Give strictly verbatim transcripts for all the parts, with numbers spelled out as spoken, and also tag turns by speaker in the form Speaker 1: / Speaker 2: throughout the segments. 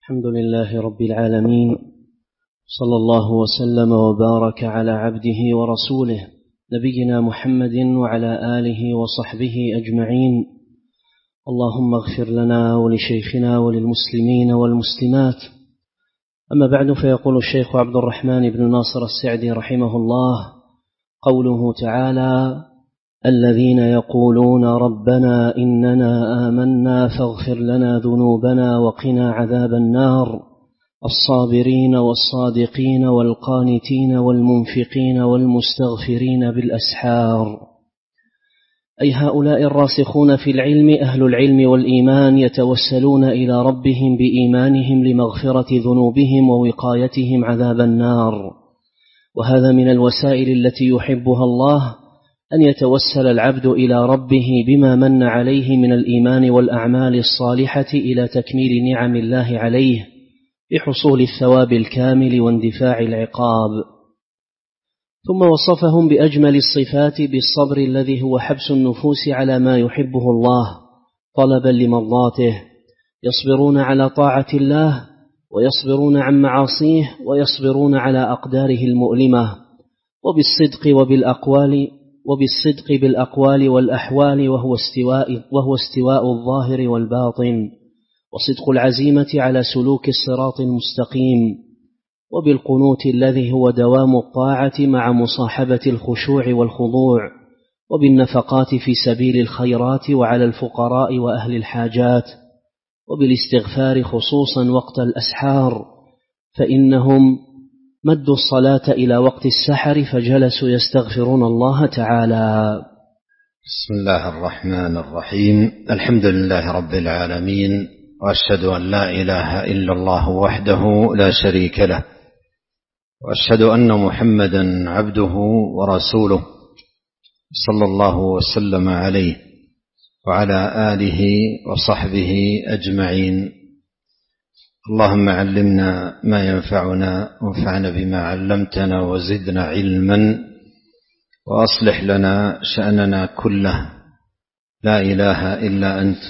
Speaker 1: الحمد لله رب العالمين، صلى الله وسلم وبارك على عبده ورسوله نبينا محمد وعلى آله وصحبه أجمعين. اللهم اغفر لنا ولشيخنا وللمسلمين والمسلمات. أما بعد، فيقول الشيخ عبد الرحمن بن ناصر السعدي رحمه الله: قوله تعالى: الذين يقولون ربنا إننا آمنا فاغفر لنا ذنوبنا وقنا عذاب النار، الصابرين والصادقين والقانتين والمنفقين والمستغفرين بالأسحار، أي هؤلاء الراسخون في العلم أهل العلم والإيمان يتوسلون إلى ربهم بإيمانهم لمغفرة ذنوبهم ووقايتهم عذاب النار. وهذا من الوسائل التي يحبها الله، أن يتوسل العبد إلى ربه بما من عليه من الإيمان والأعمال الصالحة إلى تكميل نعم الله عليه بحصول الثواب الكامل واندفاع العقاب. ثم وصفهم بأجمل الصفات بالصبر الذي هو حبس النفوس على ما يحبه الله طلبا لمرضاته، يصبرون على طاعة الله ويصبرون عن معاصيه ويصبرون على أقداره المؤلمة، وبالصدق وبالأقوال وبالصدق بالأقوال والأحوال، وهو استواء, وهو استواء الظاهر والباطن، وصدق العزيمة على سلوك الصراط المستقيم، وبالقنوت الذي هو دوام الطاعة مع مصاحبة الخشوع والخضوع، وبالنفقات في سبيل الخيرات وعلى الفقراء وأهل الحاجات، وبالاستغفار خصوصا وقت الأسحار، فإنهم مدوا الصلاة إلى وقت السحر فجلسوا يستغفرون الله تعالى.
Speaker 2: بسم الله الرحمن الرحيم. الحمد لله رب العالمين، وأشهد أن لا إله إلا الله وحده لا شريك له، وأشهد أن محمدا عبده ورسوله صلى الله وسلم عليه وعلى آله وصحبه أجمعين. اللهم علمنا ما ينفعنا وانفعنا بما علمتنا وزدنا علما، وأصلح لنا شأننا كله، لا إله إلا أنت.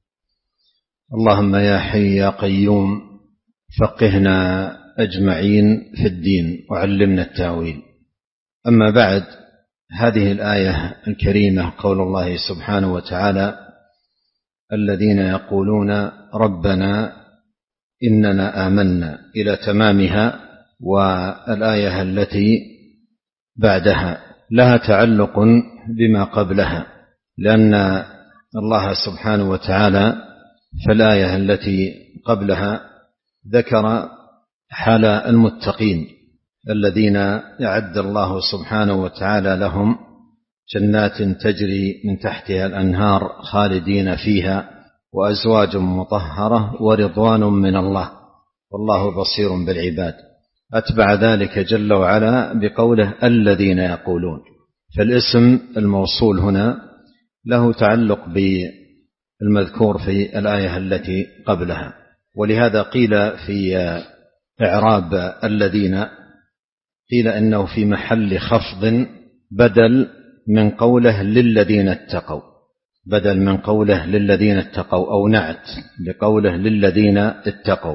Speaker 2: اللهم يا حي يا قيوم فقهنا أجمعين في الدين وعلمنا التاويل. أما بعد، هذه الآية الكريمة قول الله سبحانه وتعالى: الذين يقولون ربنا إننا آمنا، إلى تمامها. والآية التي بعدها لها تعلق بما قبلها، لأن الله سبحانه وتعالى في الآية التي قبلها ذكر حال المتقين الذين أعد الله سبحانه وتعالى لهم جنات تجري من تحتها الأنهار خالدين فيها، وأزواج مطهرة ورضوان من الله والله بصير بالعباد. أتبع ذلك جل وعلا بقوله الذين يقولون، فالاسم الموصول هنا له تعلق بالمذكور في الآية التي قبلها. ولهذا قيل في إعراب الذين، قيل إنه في محل خفض بدل من قوله للذين اتقوا، بدل من قوله للذين اتقوا، أو نعت لقوله للذين اتقوا.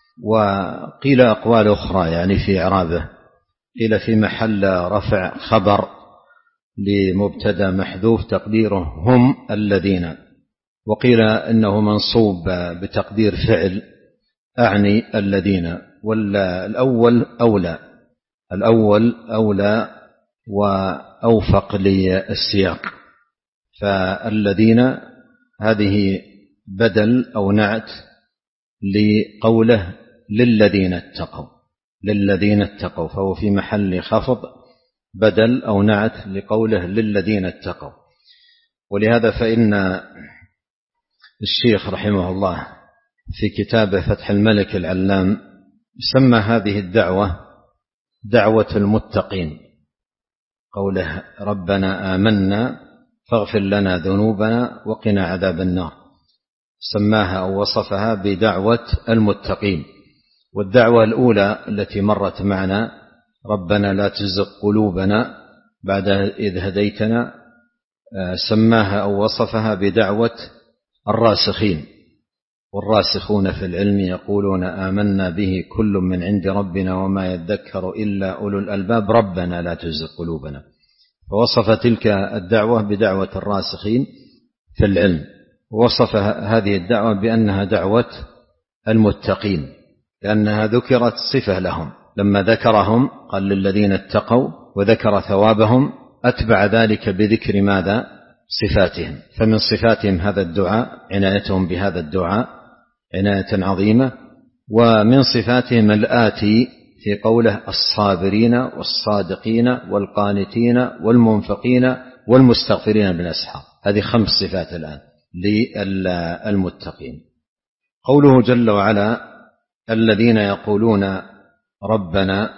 Speaker 2: وقيل أقوال أخرى يعني في إعرابه، قيل في محل رفع خبر لمبتدا محذوف تقديره هم الذين، وقيل إنه منصوب بتقدير فعل أعني الذين، والأول أولى، الأول أولى وأوفق للسياق. فالذين هذه بدل أو نعت لقوله للذين اتقوا، للذين اتقوا، فهو في محل خفض بدل أو نعت لقوله للذين اتقوا. ولهذا فإن الشيخ رحمه الله في كتابه فتح الملك العلام سمى هذه الدعوة دعوة المتقين، قوله ربنا آمنا فاغفر لنا ذنوبنا وقنا عذاب النار، سماها أو وصفها بدعوة المتقين. والدعوة الأولى التي مرت معنا ربنا لا تزغ قلوبنا بعد إذ هديتنا، سماها أو وصفها بدعوة الراسخين، والراسخون في العلم يقولون آمنا به كل من عند ربنا وما يذكر إلا أولو الألباب ربنا لا تزغ قلوبنا. فوصف تلك الدعوة بدعوة الراسخين في العلم، ووصف هذه الدعوة بأنها دعوة المتقين، لأنها ذكرت صفة لهم، لما ذكرهم قال للذين اتقوا وذكر ثوابهم أتبع ذلك بذكر ماذا؟ صفاتهم. فمن صفاتهم هذا الدعاء، عنايتهم بهذا الدعاء عناية عظيمة. ومن صفاتهم الآتي في قوله الصابرين والصادقين والقانتين والمنفقين والمستغفرين بالأسحار. هذه خمس صفات الآن للمتقين. قوله جل وعلا الذين يقولون ربنا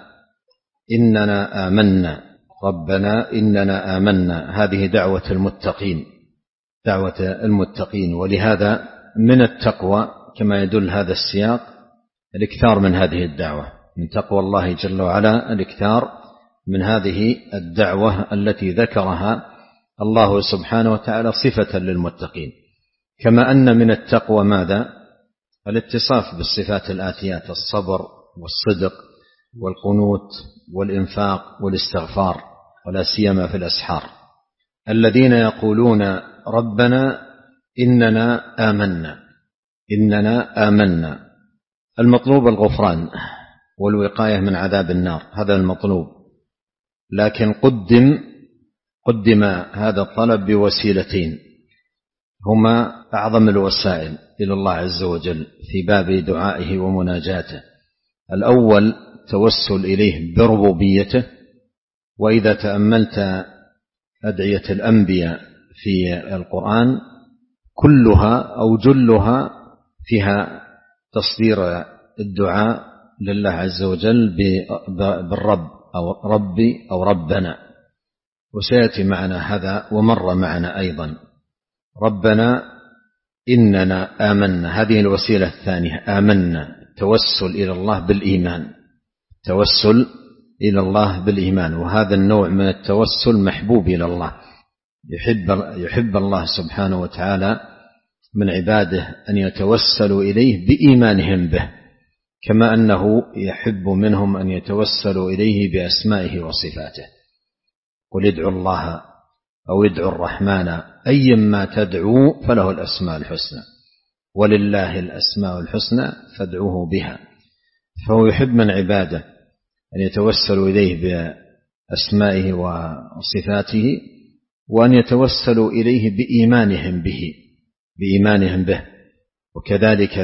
Speaker 2: إننا آمنا، ربنا إننا آمنا، هذه دعوة المتقين، دعوة المتقين. ولهذا من التقوى كما يدل هذا السياق الاكثار من هذه الدعوة، من تقوى الله جل وعلا الاكثار من هذه الدعوة التي ذكرها الله سبحانه وتعالى صفة للمتقين. كما أن من التقوى ماذا؟ الاتصاف بالصفات الآتيات: الصبر والصدق والقنوت والإنفاق والاستغفار، ولا سيما في الأسحار. الذين يقولون ربنا إننا آمنا، إننا آمنا، المطلوب الغفران والوقاية من عذاب النار، هذا المطلوب. لكن قدم قدم هذا الطلب بوسيلتين هما أعظم الوسائل إلى الله عز وجل في باب دعائه ومناجاته. الأول توسل إليه بربوبيته، وإذا تأملت أدعية الأنبياء في القرآن كلها أو جلها فيها تصدير الدعاء لله عز وجل بالرب أو ربي أو ربنا، وسيأتي معنا هذا ومر معنا أيضا. ربنا إننا آمنا، هذه الوسيلة الثانية، آمنا، توسل إلى الله بالإيمان، توسل إلى الله بالإيمان. وهذا النوع من التوسل محبوب إلى الله، يحب, يحب الله سبحانه وتعالى من عباده أن يتوسلوا إليه بإيمانهم به، كما أنه يحب منهم أن يتوسلوا إليه بأسمائه وصفاته. قل ادعوا الله أو ادعوا الرحمن أيما تدعوا فله الأسماء الحسنى، ولله الأسماء الحسنى فادعوه بها. فهو يحب من عباده أن يتوسلوا إليه بأسمائه وصفاته، وأن يتوسلوا إليه بإيمانهم به بإيمانهم به وكذلك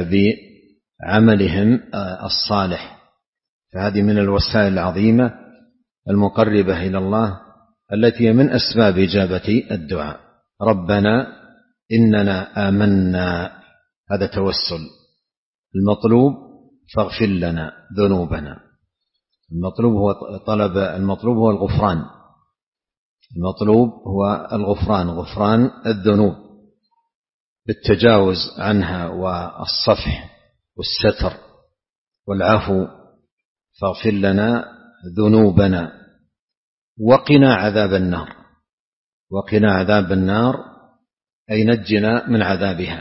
Speaker 2: بعملهم الصالح. فهذه من الوسائل العظيمة المقربة إلى الله التي من أسباب إجابة الدعاء. ربنا إننا آمنا، هذا توسل. المطلوب فاغفر لنا ذنوبنا، المطلوب هو طلب المطلوب هو الغفران، المطلوب هو الغفران، غفران الذنوب بالتجاوز عنها والصفح والستر والعفو. فاغفر لنا ذنوبنا وقنا عذاب النار، وقنا عذاب النار أي نجنا من عذابها.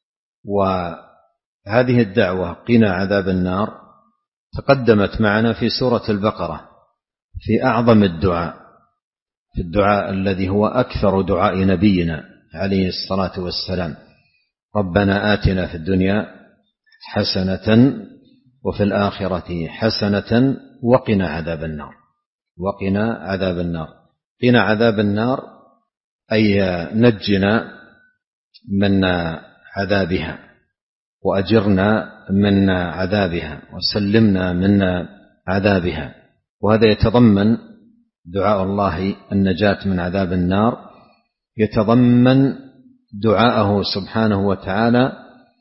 Speaker 2: وهذه الدعوة قنا عذاب النار تقدمت معنا في سورة البقرة في أعظم الدعاء، في الدعاء الذي هو أكثر دعاء نبينا عليه الصلاة والسلام: ربنا آتنا في الدنيا حسنة وفي الآخرة حسنة وقنا عذاب النار، وقنا عذاب النار. قنا عذاب النار أي نجنا من عذابها، وأجرنا من عذابها، وسلمنا من عذابها. وهذا يتضمن دعاء الله النجاة من عذاب النار، يتضمن دعاءه سبحانه وتعالى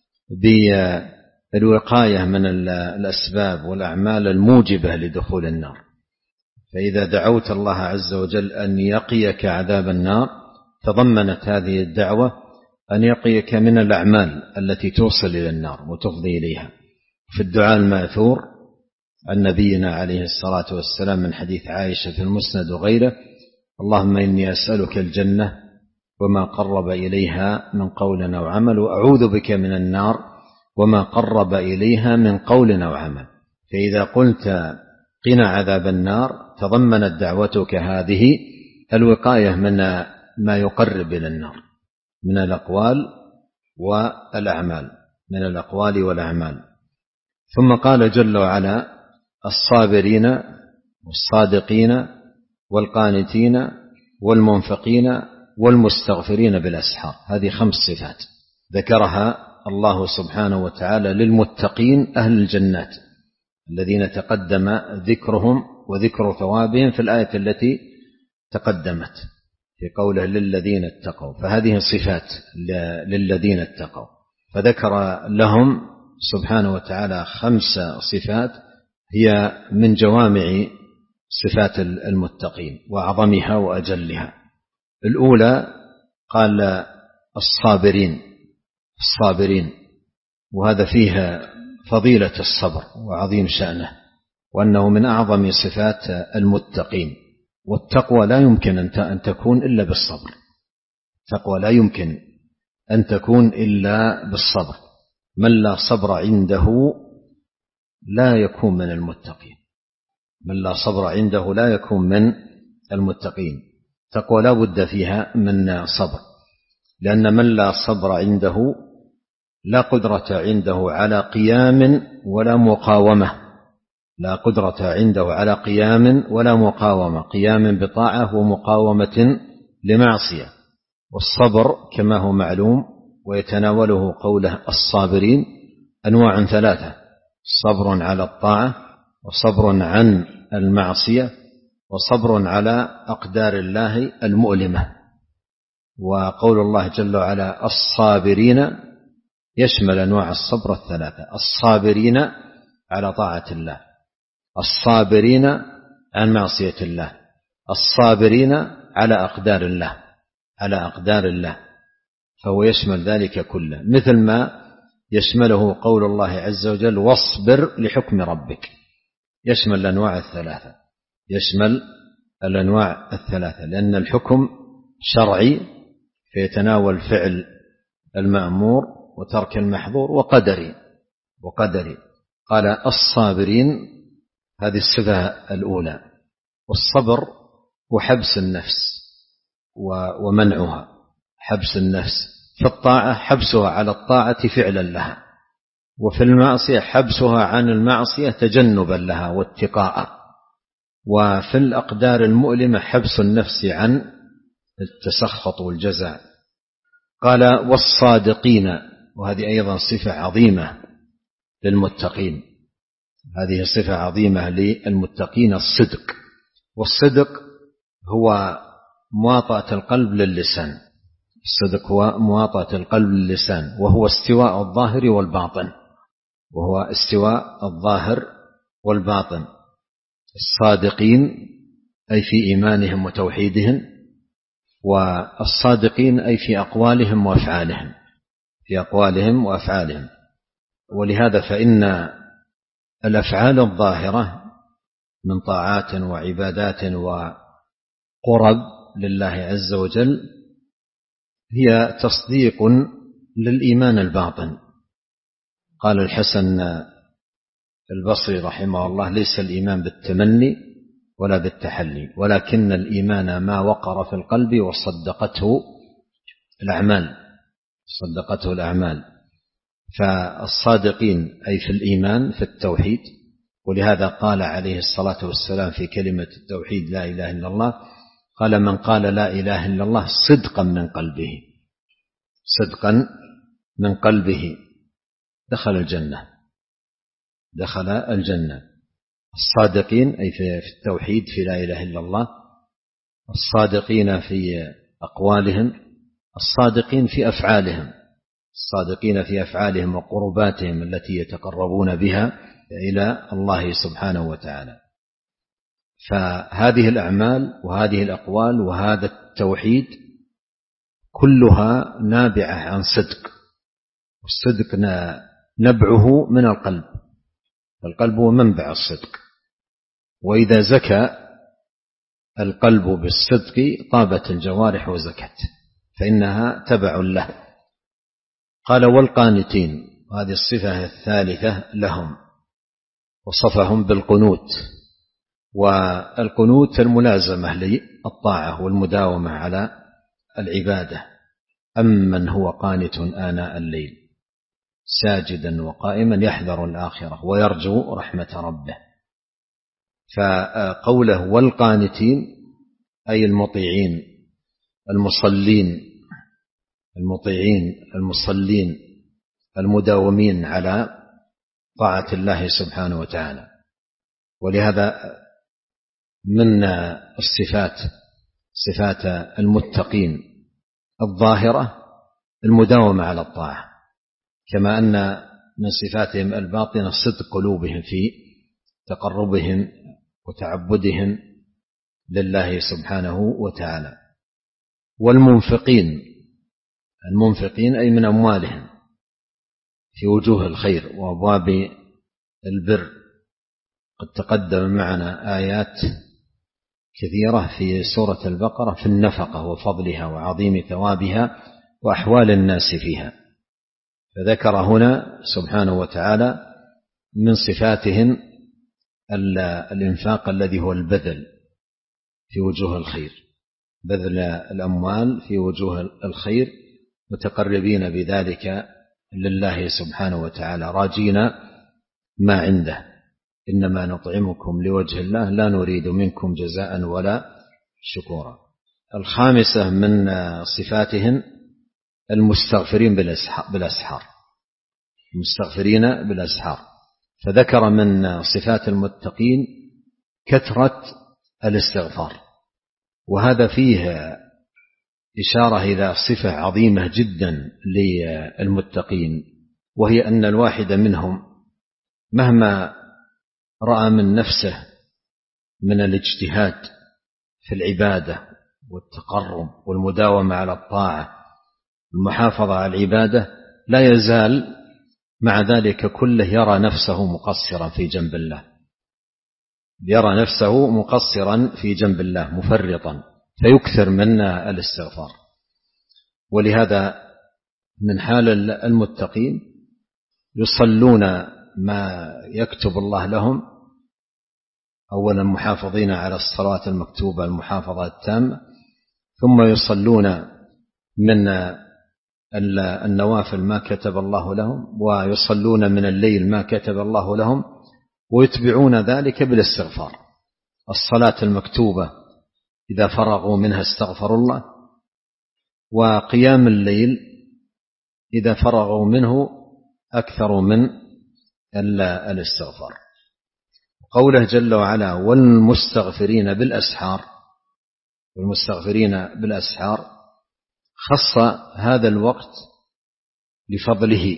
Speaker 2: بالوقاية من الأسباب والأعمال الموجبة لدخول النار. فإذا دعوت الله عز وجل أن يقيك عذاب النار تضمنت هذه الدعوة أن يقيك من الأعمال التي توصل إلى النار وتفضي إليها. في الدعاء المأثور عن نبينا عليه الصلاة والسلام من حديث عائشة في المسند وغيره: اللهم إني أسألك الجنة وما قرب إليها من قول أو عمل، وأعوذ بك من النار وما قرب إليها من قول أو عمل. فإذا قلت قنا عذاب النار تضمنت دعوتك هذه الوقاية من ما يقرب إلى النار من الأقوال والأعمال من الأقوال والأعمال. ثم قال جل وعلا الصابرين والصادقين والقانتين والمنفقين والمستغفرين بالأسحار. هذه خمس صفات ذكرها الله سبحانه وتعالى للمتقين أهل الجنات الذين تقدم ذكرهم وذكر ثوابهم في الآية التي تقدمت في قوله للذين اتقوا. فهذه صفات للذين اتقوا، فذكر لهم سبحانه وتعالى خمس صفات هي من جوامع صفات المتقين وأعظمها وأجلها. الأولى قال الصابرين الصابرين وهذا فيها فضيلة الصبر وعظيم شأنه، وأنه من أعظم صفات المتقين. والتقوى لا يمكن أن تكون إلا بالصبر، التقوى لا يمكن أن تكون إلا بالصبر. من لا صبر عنده لا يكون من المتقين، من لا صبر عنده لا يكون من المتقين. تقوى لا بد فيها من صبر، لأن من لا صبر عنده لا قدرة عنده على قيام ولا مقاومة، لا قدرة عنده على قيام ولا مقاومة، قيام بطاعة ومقاومة لمعصية. والصبر كما هو معلوم ويتناوله قوله الصابرين أنواع ثلاثة: صبر على الطاعة، وصبر عن المعصية، وصبر على أقدار الله المؤلمة. وقول الله جل وعلا الصابرين يشمل أنواع الصبر الثلاثة: الصابرين على طاعة الله، الصابرين عن معصية الله، الصابرين على أقدار الله على أقدار الله فهو يشمل ذلك كله، مثل ما يشمله قول الله عز وجل واصبر لحكم ربك، يشمل الأنواع الثلاثة يشمل الأنواع الثلاثة لأن الحكم شرعي فيتناول فعل المأمور وترك المحظور وقدري وقدري قال الصابرين، هذه الصفة الأولى. والصبر هو حبس النفس ومنعها، حبس النفس في الطاعة حبسها على الطاعة فعلا لها، وفي المعصية حبسها عن المعصية تجنبا لها واتقاء، وفي الأقدار المؤلمة حبس النفس عن التسخط والجزاء. قال والصادقين، وهذه أيضا صفة عظيمة للمتقين، هذه صفة عظيمة للمتقين الصدق. والصدق هو مواطأة القلب للسان، الصدق هو مواطأة القلب للسان، وهو استواء الظاهر والباطن وهو استواء الظاهر والباطن. الصادقين أي في إيمانهم وتوحيدهم، والصادقين أي في أقوالهم وأفعالهم في أقوالهم وأفعالهم. ولهذا فإن الأفعال الظاهرة من طاعات وعبادات وقرب لله عز وجل هي تصديق للإيمان الباطن. قال الحسن البصري رحمه الله ليس الإيمان بالتمني ولا بالتحلي، ولكن الإيمان ما وقر في القلب وصدقته الأعمال صدقته الأعمال. فالصادقين أي في الإيمان في التوحيد، ولهذا قال عليه الصلاة والسلام في كلمة التوحيد لا إله إلا الله، قال من قال لا إله إلا الله صدقا من قلبه صدقا من قلبه دخل الجنة دخل الجنة. الصادقين أي في التوحيد في لا إله إلا الله، الصادقين في أقوالهم، الصادقين في أفعالهم الصادقين في أفعالهم وقرباتهم التي يتقربون بها إلى الله سبحانه وتعالى. فهذه الأعمال وهذه الأقوال وهذا التوحيد كلها نابعة عن صدق، والصدق نبعه من القلب، القلب هو منبع الصدق، وإذا زكى القلب بالصدق طابت الجوارح وزكت فإنها تبع له. قال والقانتين، وهذه الصفة الثالثة لهم، وصفهم بالقنوت، والقنوت الملازمة للطاعة والمداومة على العبادة. أمن هو قانت آناء الليل ساجدا وقائما يحذر الآخرة ويرجو رحمة ربه. فقوله والقانتين أي المطيعين المصلين المطيعين المصلين المداومين على طاعة الله سبحانه وتعالى. ولهذا من الصفات صفات المتقين الظاهرة المداومة على الطاعة، كما أن من صفاتهم الباطنة صدق قلوبهم في تقربهم وتعبدهم لله سبحانه وتعالى. والمنفقين المنفقين أي من أموالهم في وجوه الخير وأبواب البر. قد تقدم معنا آيات كثيرة في سورة البقرة في النفقة وفضلها وعظيم ثوابها وأحوال الناس فيها، فذكر هنا سبحانه وتعالى من صفاتهم الإنفاق الذي هو البذل في وجوه الخير، بذل الأموال في وجوه الخير متقربين بذلك لله سبحانه وتعالى راجين ما عنده. إنما نطعمكم لوجه الله لا نريد منكم جزاء ولا شكورا. الخامسة من صفاتهم المستغفرين بالأسحار المستغفرين بالأسحار. فذكر من صفات المتقين كثرة الاستغفار، وهذا فيه إشارة إلى صفة عظيمة جدا للمتقين، وهي أن الواحد منهم مهما رأى من نفسه من الاجتهاد في العبادة والتقرب والمداومة على الطاعة المحافظة على العبادة لا يزال مع ذلك كله يرى نفسه مقصرا في جنب الله يرى نفسه مقصرا في جنب الله مفرطا، فيكثر من الاستغفار. ولهذا من حال المتقين يصلون ما يكتب الله لهم، أولا محافظين على الصلاة المكتوبة المحافظة التامة، ثم يصلون من النوافل ما كتب الله لهم، ويصلون من الليل ما كتب الله لهم، ويتبعون ذلك بالاستغفار. الصلاة المكتوبة إذا فرغوا منها استغفروا الله، وقيام الليل إذا فرغوا منه أكثر من الاستغفار. قوله جل وعلا والمستغفرين بالأسحار، والمستغفرين بالأسحار خص هذا الوقت لفضله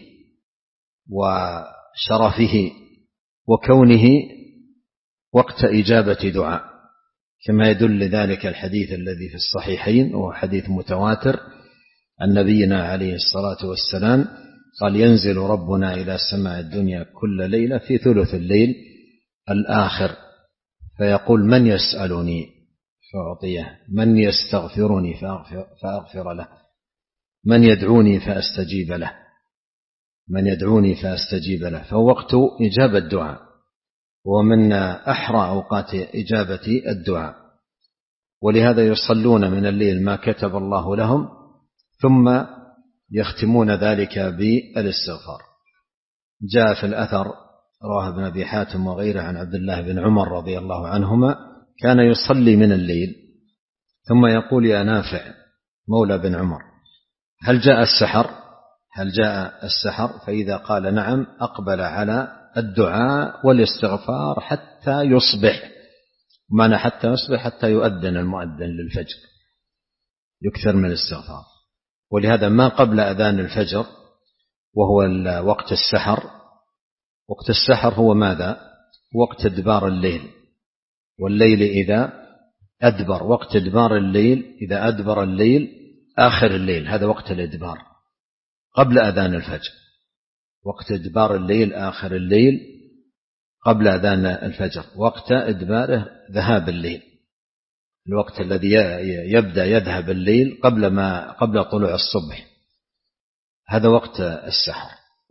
Speaker 2: وشرفه وكونه وقت إجابة دعاء، كما يدل ذلك الحديث الذي في الصحيحين وهو حديث متواتر عن نبينا عليه الصلاة والسلام قال ينزل ربنا إلى سماء الدنيا كل ليلة في ثلث الليل الآخر فيقول من يسألني فأعطيه، من يستغفرني فأغفر, فأغفر له، من يدعوني فأستجيب له من يدعوني فأستجيب له. فهو وقت إجابة الدعاء، ومن أحرى أوقات إجابة الدعاء. ولهذا يصلون من الليل ما كتب الله لهم، ثم يختمون ذلك بالاستغفار. جاء في الأثر رواه ابن أبي حاتم وغيره عن عبد الله بن عمر رضي الله عنهما كان يصلي من الليل ثم يقول يا نافع مولى بن عمر هل جاء السحر هل جاء السحر فإذا قال نعم أقبل على الدعاء والاستغفار حتى يصبح. معنى حتى يصبح حتى يؤذن المؤذن للفجر، يكثر من الاستغفار. ولهذا ما قبل أذان الفجر وهو وقت السحر، وقت السحر هو ماذا؟ وقت إدبار الليل، والليل إذا أدبر، وقت إدبار الليل إذا أدبر الليل آخر الليل، هذا وقت الإدبار قبل أذان الفجر. وقت إدبار الليل آخر الليل قبل أذان الفجر، وقت إدباره ذهاب الليل، الوقت الذي يبدأ يذهب الليل قبل ما قبل طلوع الصبح، هذا وقت السحر.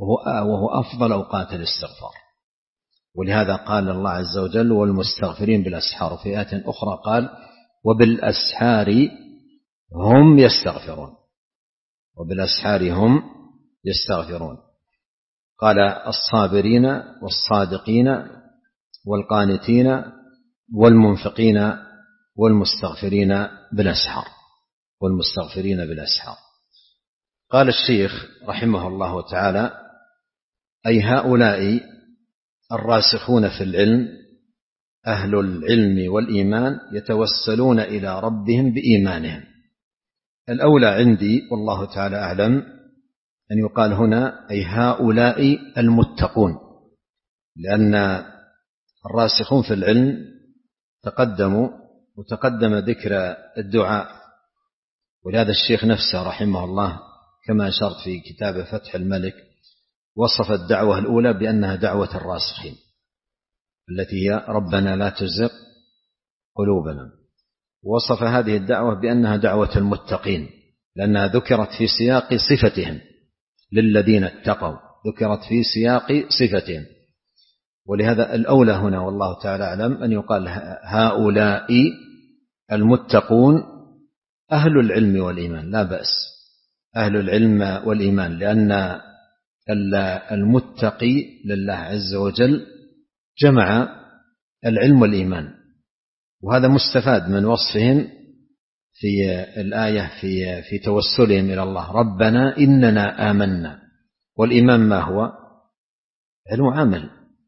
Speaker 2: وهو أفضل أوقات الاستغفار. ولهذا قال الله عز وجل والمستغفرين بالأسحار، وفي آية أخرى قال وبالأسحار هم يستغفرون، وبالأسحار هم يستغفرون. قال الصابرين والصادقين والقانتين والمنفقين والمستغفرين بالأسحار، والمستغفرين بالأسحار. قال الشيخ رحمه الله تعالى أي هؤلاء الراسخون في العلم أهل العلم والإيمان يتوسلون إلى ربهم بإيمانهم. الأولى عندي والله تعالى أعلم أن يقال هنا أي هؤلاء المتقون، لأن الراسخون في العلم تقدموا وتقدم ذكر الدعاء، ولهذا الشيخ نفسه رحمه الله كما أشرت في كتاب فتح الملك وصف الدعوة الأولى بأنها دعوة الراسخين التي هي ربنا لا تزغ قلوبنا، وصف هذه الدعوة بأنها دعوة المتقين لأنها ذكرت في سياق صفتهم للذين اتقوا، ذكرت في سياق صفتهم. ولهذا الأولى هنا والله تعالى أعلم أن يقال هؤلاء المتقون أهل العلم والإيمان، لا بأس أهل العلم والإيمان، لأن المتقي لله عز وجل جمع العلم والإيمان، وهذا مستفاد من وصفهم في الآية في في توسلهم إلى الله ربنا إننا آمنا. والإيمان ما هو؟ علم وعمل،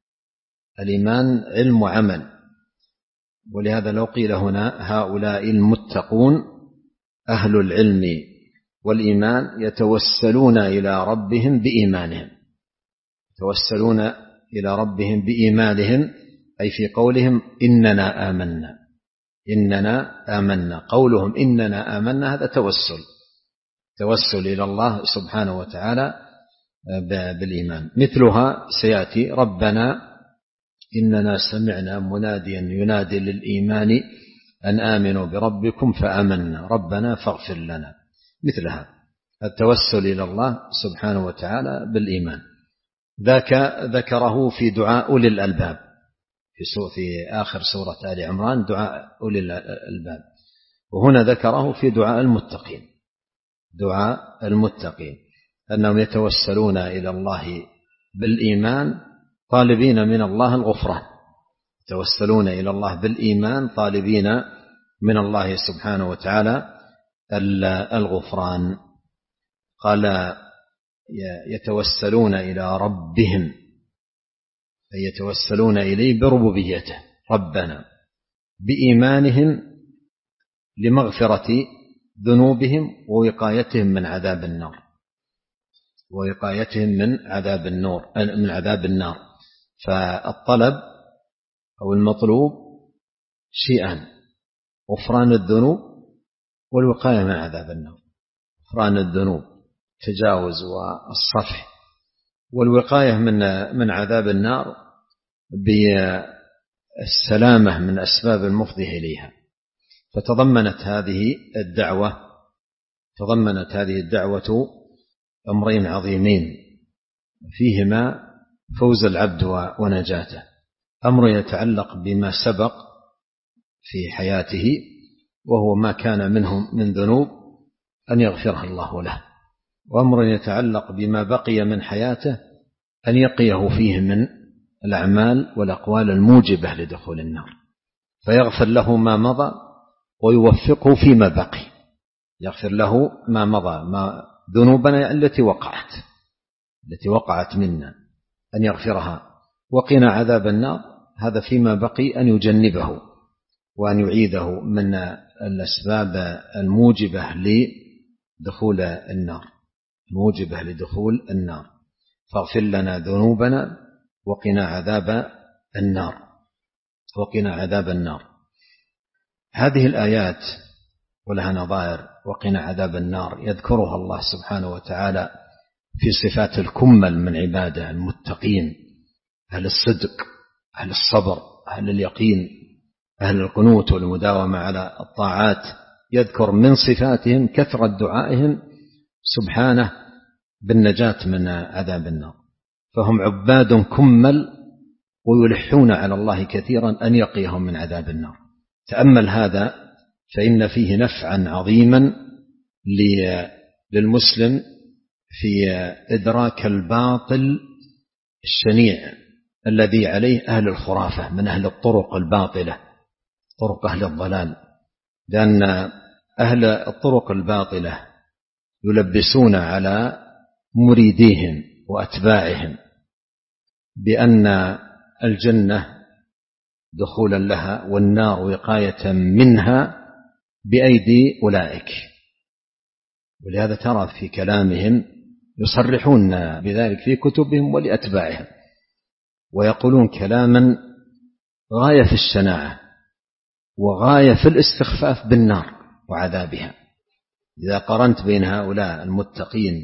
Speaker 2: الإيمان علم وعمل. ولهذا لو قيل هنا هؤلاء المتقون أهل العلم والإيمان يتوسلون إلى ربهم بإيمانهم، يتوسلون إلى ربهم بإيمانهم أي في قولهم إننا آمنا، إننا آمنا، قولهم إننا آمنا هذا توسل، توسل إلى الله سبحانه وتعالى بالإيمان. مثلها سيأتي ربنا إننا سمعنا مناديا ينادي للإيمان أن آمنوا بربكم فآمنا ربنا فاغفر لنا، مثلها التوسل إلى الله سبحانه وتعالى بالإيمان. ذاك ذكره في دعاء أولي الألباب في, في آخر سورة آل عمران، دعاء أولي الألباب، وهنا ذكره في دعاء المتقين، دعاء المتقين أنهم يتوسلون إلى الله بالإيمان طالبين من الله الغفران، يتوسلون إلى الله بالإيمان طالبين من الله سبحانه وتعالى الغفران. قال يتوسلون إلى ربهم أي يتوسلون إليه بربوبيته ربنا، بإيمانهم لمغفرة ذنوبهم ووقايتهم من عذاب النار، ووقايتهم من عذاب النار من عذاب النار. فالطلب أو المطلوب شيئان: غفران الذنوب والوقاية من عذاب النار. غفران الذنوب تجاوز والصفح، والوقاية من من عذاب النار بالسلامة من أسباب المفضية إليها. فتضمنت هذه الدعوة تضمنت هذه الدعوة أمرين عظيمين فيهما فوز العبد ونجاته: أمر يتعلق بما سبق في حياته وهو ما كان منهم من ذنوب أن يغفرها الله له، وأمر يتعلق بما بقي من حياته أن يقيه فيه من الأعمال والأقوال الموجبة لدخول النار، فيغفر له ما مضى ويوفقه فيما بقي، يغفر له ما مضى، ما ذنوبنا التي وقعت التي وقعت منا أن يغفرها، وقنا عذاب النار هذا فيما بقي أن يجنبه وأن يعيده من الأسباب الموجبة لدخول النار موجبة لدخول النار. فاغفر لنا ذنوبنا وقنا عذاب النار وقنا عذاب النار. هذه الآيات ولها نظائر: وقنا عذاب النار يذكرها الله سبحانه وتعالى في صفات الكمل من عباده المتقين، أهل الصدق، أهل الصبر، أهل اليقين، أهل القنوت والمداومة على الطاعات. يذكر من صفاتهم كثرة دعائهم سبحانه بالنجاة من عذاب النار. فهم عباد كمل ويلحون على الله كثيرا أن يقيهم من عذاب النار. تأمل هذا فإن فيه نفعا عظيما للمسلم في إدراك الباطل الشنيع الذي عليه أهل الخرافة من أهل الطرق الباطلة، طرق أهل الضلال، لأن أهل الطرق الباطلة يلبسون على مريديهم وأتباعهم بأن الجنة دخولا لها والنار وقاية منها بأيدي أولئك، ولهذا ترى في كلامهم يصرحون بذلك في كتبهم ولأتباعهم، ويقولون كلاما غاية في الشناعة وغاية في الاستخفاف بالنار وعذابها. إذا قرنت بين هؤلاء المتقين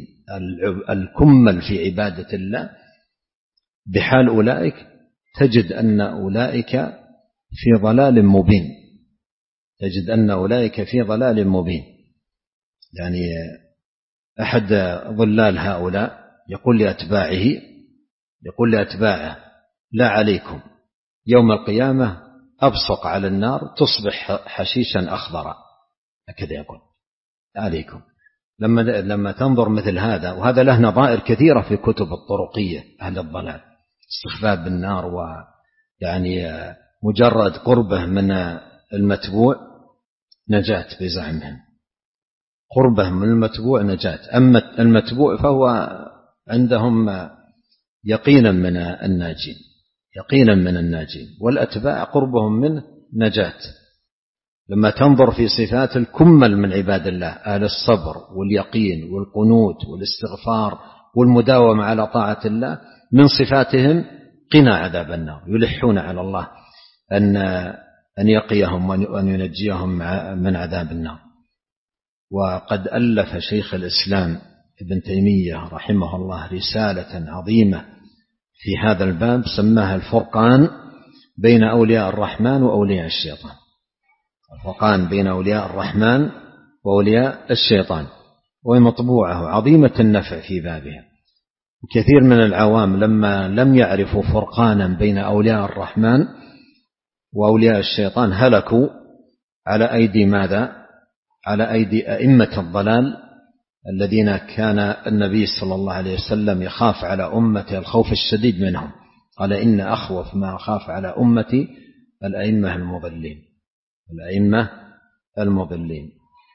Speaker 2: الكمل في عبادة الله بحال أولئك تجد أن أولئك في ضلال مبين، تجد أن أولئك في ضلال مبين. يعني أحد ضلال هؤلاء يقول لأتباعه يقول لأتباعه لا عليكم، يوم القيامة أبصق على النار تصبح حشيشا أخضرا، هكذا يقول عليكم. لما لما تنظر مثل هذا، وهذا له نظائر كثيرة في كتب الطرقية أهل الضلال، استخفاف بالنار، ويعني مجرد قربه من المتبوع نجاة بزعمهم، قربه من المتبوع نجاة. أما المتبوع فهو عندهم يقينا من الناجين، يقينا من الناجين، والأتباع قربهم منه نجاة. لما تنظر في صفات الكمل من عباد الله أهل الصبر واليقين والقنوت والاستغفار والمداومة على طاعة الله، من صفاتهم قنا عذاب النار، يلحون على الله أن أن يقيهم وأن ينجيهم من عذاب النار. وقد ألف شيخ الإسلام ابن تيمية رحمه الله رسالة عظيمة في هذا الباب سماها الفرقان بين أولياء الرحمن وأولياء الشيطان، الفرقان بين أولياء الرحمن وأولياء الشيطان، وهي مطبوعة عظيمة النفع في بابها. وكثير من العوام لما لم يعرفوا فرقانا بين أولياء الرحمن وأولياء الشيطان هلكوا على أيدي ماذا؟ على أيدي أئمة الضلال الذين كان النبي صلى الله عليه وسلم يخاف على أمته الخوف الشديد منهم، قال إن أخوف ما أخاف على أمتي الأئمة المضلين، الأئمة المضلين.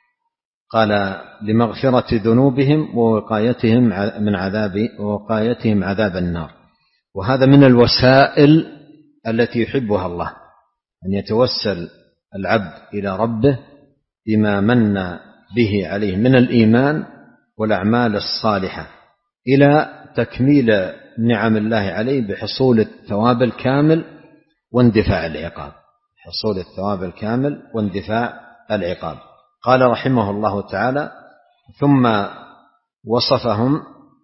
Speaker 2: قال لمغفرة ذنوبهم ووقايتهم من عذاب ووقايتهم عذاب النار. وهذا من الوسائل التي يحبها الله، أن يتوسل العبد إلى ربه بما من به عليه من الإيمان والأعمال الصالحة إلى تكميل نعم الله عليه بحصول الثواب الكامل واندفاع العقاب، حصول الثواب الكامل واندفاع العقاب. قال رحمه الله تعالى: ثم وصفهم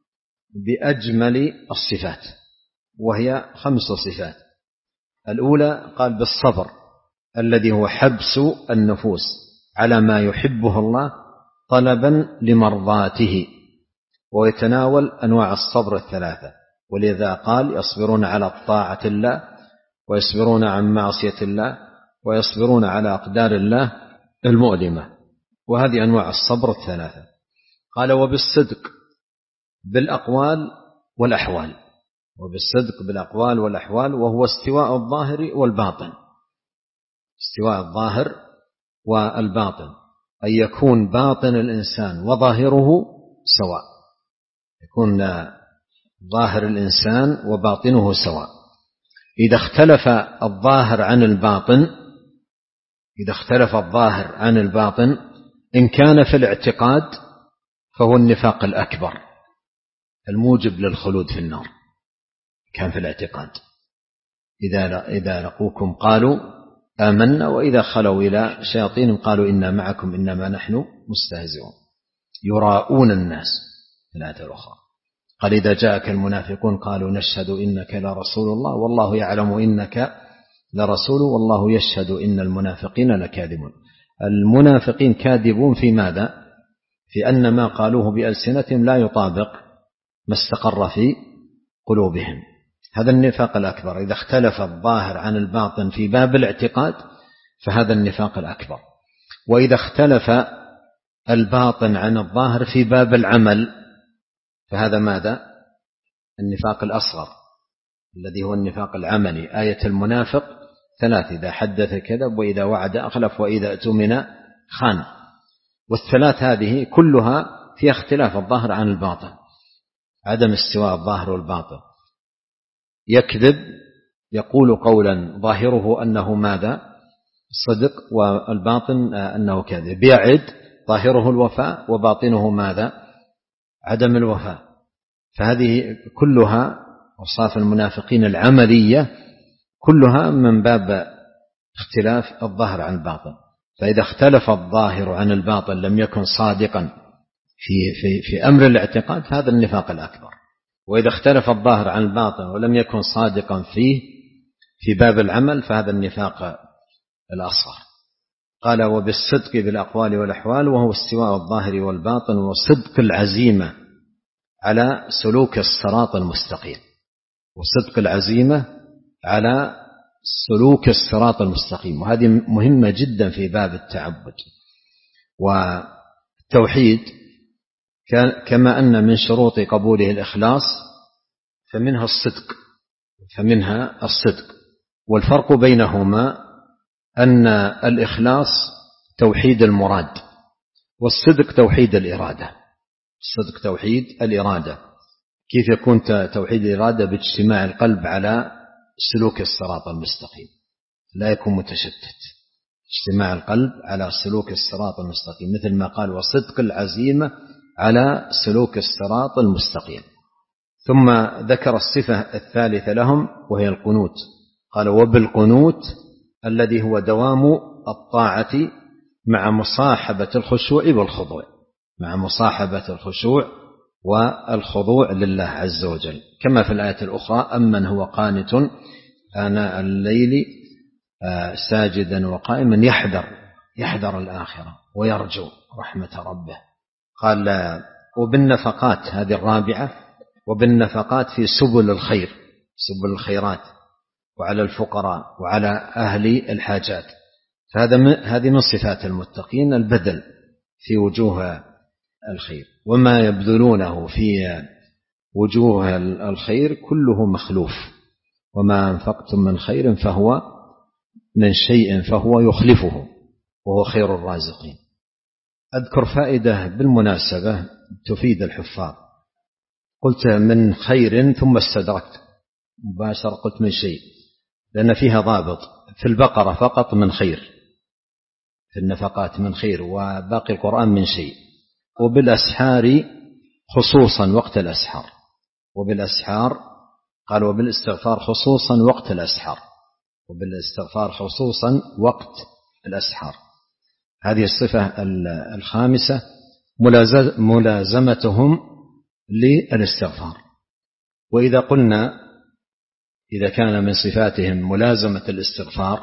Speaker 2: بأجمل الصفات، وهي خمس صفات. الأولى قال بالصبر الذي هو حبس النفوس على ما يحبه الله طلبا لمرضاته، ويتناول أنواع الصبر الثلاثة، ولذا قال يصبرون على طاعة الله، ويصبرون عن معصية الله، ويصبرون على أقدار الله المؤلمة. وهذه أنواع الصبر الثلاثة. قال وبالصدق بالأقوال والأحوال، وبالصدق بالأقوال والأحوال، وهو استواء الظاهر والباطن، استواء الظاهر والباطن، أن يكون باطن الإنسان وظاهره سواء، يكون ظاهر الإنسان وباطنه سواء. إذا اختلف الظاهر عن الباطن إذا اختلف الظاهر عن الباطن إن كان في الاعتقاد فهو النفاق الأكبر الموجب للخلود في النار، كان في الاعتقاد. إذا إذا لقوكم قالوا آمنا وإذا خلوا إلى شياطين قالوا إنا معكم إنما نحن مستهزئون، يراؤون الناس. في الآية الأخرى قال إذا جاءك المنافقون قالوا نشهد إنك لرسول الله والله يعلم إنك لرسول والله يشهد إن المنافقين لكاذبون. المنافقين كاذبون في ماذا؟ في أن ما قالوه بألسنتهم لا يطابق ما استقر في قلوبهم. هذا النفاق الأكبر. إذا اختلف الظاهر عن الباطن في باب الاعتقاد فهذا النفاق الأكبر. وإذا اختلف الباطن عن الظاهر في باب العمل فهذا ماذا؟ النفاق الأصغر الذي هو النفاق العملي. آية المنافق ثلاث: إذا حدث كذب، وإذا وعد أخلف، وإذا اؤتمن خان. والثلاث هذه كلها في اختلاف الظاهر عن الباطن، عدم استواء الظاهر والباطن. يكذب، يقول قولا ظاهره أنه ماذا؟ صدق، والباطن أنه كذب. يعد، ظاهره الوفاء وباطنه ماذا؟ عدم الوفاء. فهذه كلها أوصاف المنافقين العملية، كلها من باب اختلاف الظاهر عن الباطن. فإذا اختلف الظاهر عن الباطن لم يكن صادقا في, في, في أمر الاعتقاد، هذا النفاق الأكبر. وإذا اختلف الظاهر عن الباطن ولم يكن صادقا فيه في باب العمل فهذا النفاق الأصغر. قال: وبالصدق بالأقوال والأحوال، وهو استواء الظاهر والباطن وصدق العزيمة على سلوك الصراط المستقيم. وصدق العزيمة على سلوك الصراط المستقيم، وهذه مهمة جدا في باب التعبد. والتوحيد كما أن من شروط قبوله الإخلاص فمنها الصدق فمنها الصدق والفرق بينهما أن الإخلاص توحيد المراد، والصدق توحيد الإرادة. الصدق توحيد الإرادة. كيف يكون توحيد الإرادة؟ باجتماع القلب على سلوك الصراط المستقيم، لا يكون متشتت. اجتماع القلب على سلوك الصراط المستقيم، مثل ما قال: وصدق العزيمة على سلوك الصراط المستقيم. ثم ذكر الصفة الثالثة لهم وهي القنوت. قال: وبالقنوت الذي هو دوام الطاعة مع مصاحبة الخشوع والخضوع، مع مصاحبة الخشوع والخضوع لله عز وجل، كما في الآية الأخرى: أمن هو قانت آناء الليل ساجدا وقائما يحذر يحذر الآخرة ويرجو رحمة ربه. قال: وبالنفقات، هذه الرابعة، وبالنفقات في سبل الخير، سبل الخيرات، وعلى الفقراء وعلى أهل الحاجات. فهذا هذه من صفات المتقين، البذل في وجوه الخير. وما يبذلونه في وجوه الخير كله مخلوف، وما أنفقتم من خير فهو من شيء فهو يخلفه وهو خير الرازقين. أذكر فائدة بالمناسبة تفيد الحفاظ. قلت من خير ثم استدركت مباشرة، قلت من شيء، لأن فيها ضابط. في البقرة فقط من خير، في النفقات من خير، وباقي القرآن من شيء. وبالأسحار خصوصا وقت الأسحار، وبالأسحار قال وبالاستغفار خصوصا وقت الأسحار، وبالاستغفار خصوصا وقت الأسحار. هذه الصفة الخامسة ملازمتهم للاستغفار. وإذا قلنا إذا كان من صفاتهم ملازمة الاستغفار،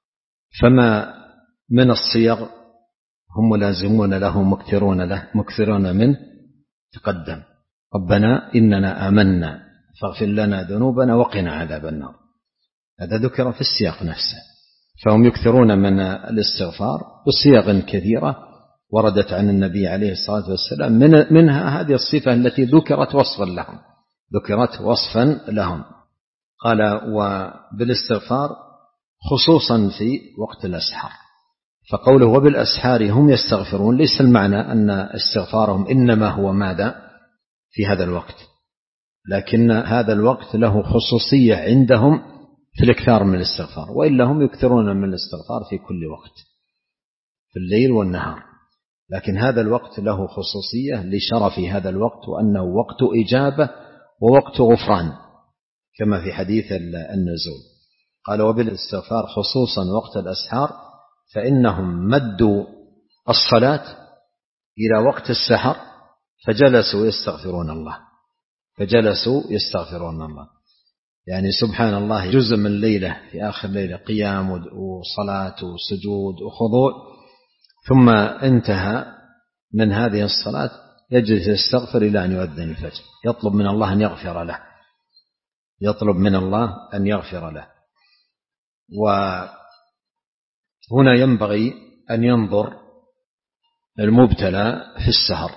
Speaker 2: فما من الصيغ هم ملازمون له مكثرون له مكثرون منه تقدم: ربنا إننا آمنا فاغفر لنا ذنوبنا وقنا عذاب النار. هذا ذكر في السياق نفسه، فهم يكثرون من الاستغفار بصيغ كثيرة وردت عن النبي عليه الصلاة والسلام، من منها هذه الصفة التي ذكرت وصفا لهم ذكرت وصفا لهم قال: وبالاستغفار خصوصا في وقت الأسحار. فقوله وبالأسحار هم يستغفرون ليس المعنى أن استغفارهم إنما هو ماذا في هذا الوقت، لكن هذا الوقت له خصوصية عندهم في الإكثار من الاستغفار، وإلا هم يكثرون من الاستغفار في كل وقت في الليل والنهار، لكن هذا الوقت له خصوصية لشرف هذا الوقت، وأنه وقت إجابة ووقت غفران كما في حديث النزول. قال وبالاستغفار خصوصا وقت الأسحار فإنهم مدوا الصلاة إلى وقت السحر فجلسوا يستغفرون الله فجلسوا يستغفرون الله يعني سبحان الله، جزء من الليلة في آخر ليلة قيام وصلاة وسجود وخضوع، ثم انتهى من هذه الصلاة يجلس يستغفر إلى أن يؤذن الفجر، يطلب من الله أن يغفر له. يطلب من الله أن يغفر له. وهنا ينبغي أن ينظر المبتلى في السهر،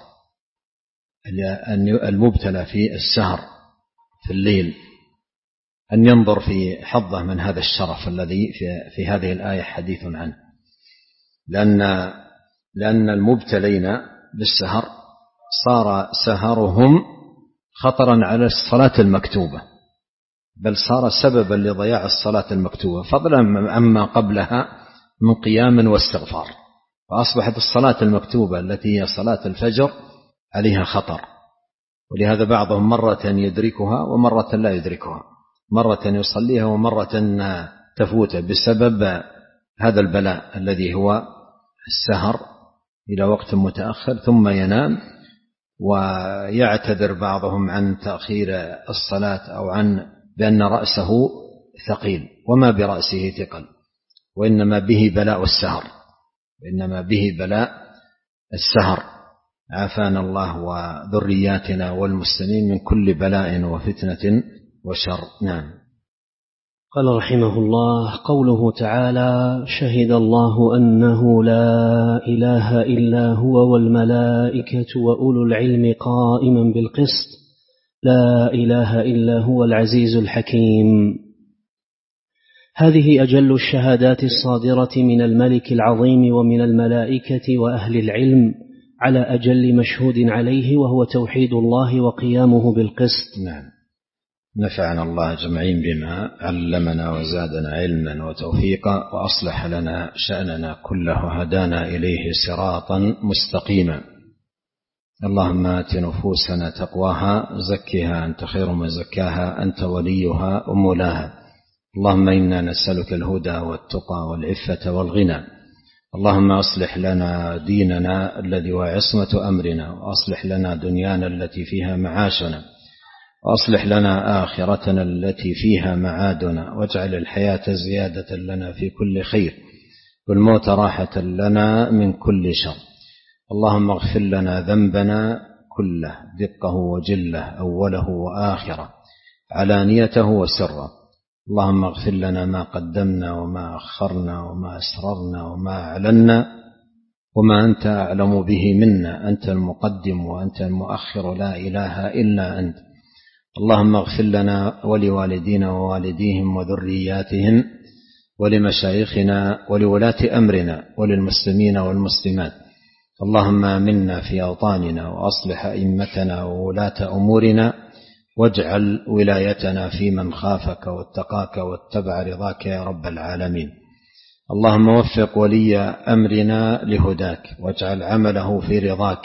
Speaker 2: المبتلى في السهر في الليل أن ينظر في حظه من هذا الشرف الذي في هذه الآية حديث عنه، لأن لأن المبتلين بالسهر صار سهرهم خطرا على الصلاة المكتوبة، بل صار سببا لضياع الصلاة المكتوبة فضلا عما قبلها من قيام واستغفار، فأصبحت الصلاة المكتوبة التي هي صلاة الفجر عليها خطر. ولهذا بعضهم مرة يدركها ومرة لا يدركها، مرة يصليها ومرة تفوته بسبب هذا البلاء الذي هو السهر إلى وقت متأخر ثم ينام. ويعتذر بعضهم عن تأخير الصلاة أو عن بأن رأسه ثقيل، وما برأسه ثقل، وإنما به بلاء السهر، وإنما به بلاء السهر. عافانا الله وذرياتنا والمسلمين من كل بلاء وفتنة وشر. نعم.
Speaker 1: قال رحمه الله: قوله تعالى: شهد الله أنه لا إله إلا هو والملائكة وأولو العلم قائما بالقسط لا إله إلا هو العزيز الحكيم. هذه أجل الشهادات الصادرة من الملك العظيم ومن الملائكة وأهل العلم على أجل مشهود عليه، وهو توحيد الله وقيامه بالقسط.
Speaker 2: نعم. نفعنا الله جمعين بما علمنا وزادنا علما وتوفيقا، وأصلح لنا شأننا كله وهدانا إليه صراطا مستقيما. اللهم آت نفوسنا تقواها زكها أنت خير من زكاها أنت وليها ومولاها. اللهم إنا نسألك الهدى والتقى والعفة والغنى. اللهم أصلح لنا ديننا الذي هو عصمة أمرنا، وأصلح لنا دنيانا التي فيها معاشنا، وأصلح لنا آخرتنا التي فيها معادنا، واجعل الحياة زيادة لنا في كل خير والموت راحة لنا من كل شر. اللهم اغفر لنا ذنبنا كله دقه وجله أوله وآخره علانيته وسره. اللهم اغفر لنا ما قدمنا وما أخرنا وما أسررنا وما أعلنا وما أنت أعلم به منا، أنت المقدم وأنت المؤخر لا إله إلا أنت. اللهم اغفر لنا ولوالدينا ووالديهم وذرياتهم ولمشايخنا ولولاة أمرنا وللمسلمين والمسلمات. اللهم آمنا في أوطاننا وأصلح أئمتنا وولاة أمورنا، واجعل ولايتنا في من خافك واتقاك واتبع رضاك يا رب العالمين. اللهم وفق ولي أمرنا لهداك، واجعل عمله في رضاك،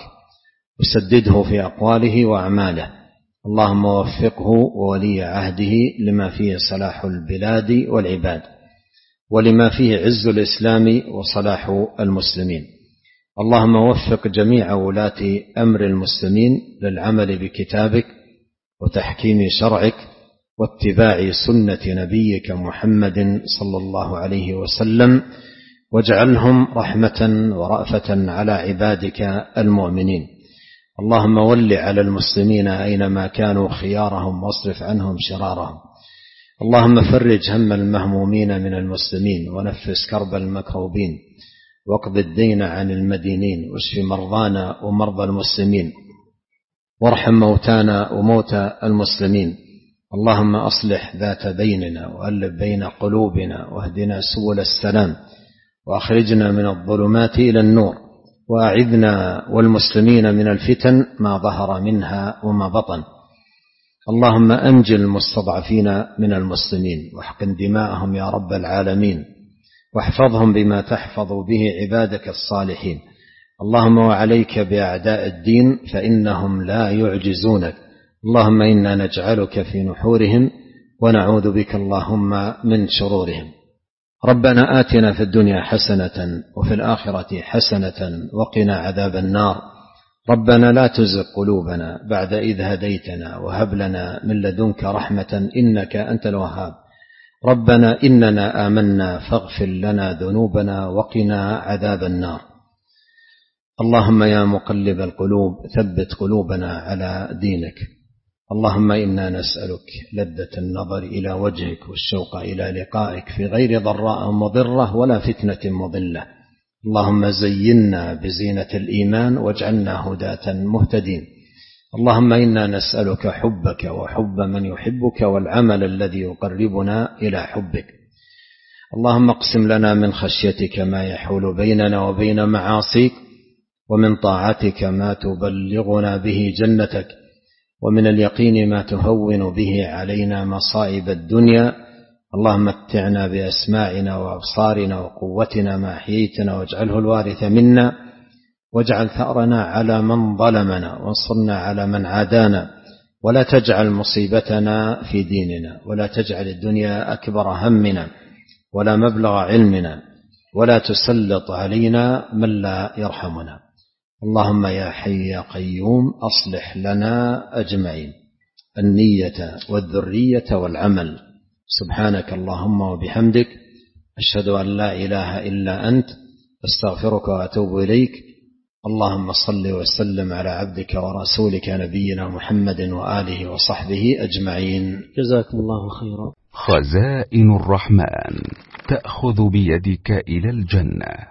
Speaker 2: وسدده في أقواله وأعماله. اللهم وفقه وولي عهده لما فيه صلاح البلاد والعباد، ولما فيه عز الإسلام وصلاح المسلمين. اللهم وفق جميع ولاة أمر المسلمين للعمل بكتابك وتحكيم شرعك واتباع سنة نبيك محمد صلى الله عليه وسلم، واجعلهم رحمة ورأفة على عبادك المؤمنين. اللهم ول على المسلمين أينما كانوا خيارهم، واصرف عنهم شرارهم. اللهم فرج هم المهمومين من المسلمين، ونفس كرب المكروبين، واقض الدين عن المدينين، واشف مرضانا ومرضى المسلمين، وارحم موتانا وموتى المسلمين. اللهم أصلح ذات بيننا، وألف بين قلوبنا، واهدنا سبل السلام، وأخرجنا من الظلمات إلى النور، وأعذنا والمسلمين من الفتن ما ظهر منها وما بطن. اللهم أنجل المستضعفين من المسلمين، واحقن دماءهم يا رب العالمين، واحفظهم بما تحفظ به عبادك الصالحين. اللهم وعليك بأعداء الدين فإنهم لا يعجزونك. اللهم إنا نجعلك في نحورهم، ونعوذ بك اللهم من شرورهم. ربنا آتنا في الدنيا حسنة وفي الآخرة حسنة وقنا عذاب النار. ربنا لا تزغ قلوبنا بعد إذ هديتنا، وهب لنا من لدنك رحمة إنك أنت الوهاب. ربنا إننا آمنا فاغفر لنا ذنوبنا وقنا عذاب النار. اللهم يا مقلب القلوب ثبت قلوبنا على دينك. اللهم إنا نسألك لذة النظر إلى وجهك والشوق إلى لقائك في غير ضراء مضرة ولا فتنة مضلة. اللهم زينا بزينة الإيمان واجعلنا هداة مهتدين. اللهم إنا نسألك حبك وحب من يحبك والعمل الذي يقربنا إلى حبك. اللهم اقسم لنا من خشيتك ما يحول بيننا وبين معاصيك، ومن طاعتك ما تبلغنا به جنتك، ومن اليقين ما تهون به علينا مصائب الدنيا. اللهم متعنا بأسماعنا وأبصارنا وقوتنا ما أحييتنا، واجعله الوارث منا، واجعل ثأرنا على من ظلمنا، وانصرنا على من عادانا، ولا تجعل مصيبتنا في ديننا، ولا تجعل الدنيا أكبر همنا ولا مبلغ علمنا، ولا تسلط علينا من لا يرحمنا. اللهم يا حي يا قيوم أصلح لنا أجمعين النية والذرية والعمل. سبحانك اللهم وبحمدك، أشهد أن لا إله إلا أنت، أستغفرك وأتوب إليك. اللهم صل وسلم على عبدك ورسولك نبينا محمد وآله وصحبه أجمعين.
Speaker 1: جزاكم الله خيرا.
Speaker 3: خزائن الرحمن تأخذ بيدك إلى الجنة.